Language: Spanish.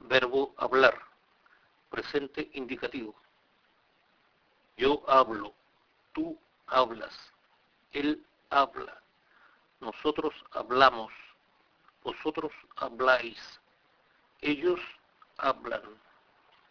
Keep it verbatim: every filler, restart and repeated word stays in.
Verbo hablar, presente indicativo. Yo hablo, tú hablas, él habla, nosotros hablamos, vosotros habláis, ellos hablan.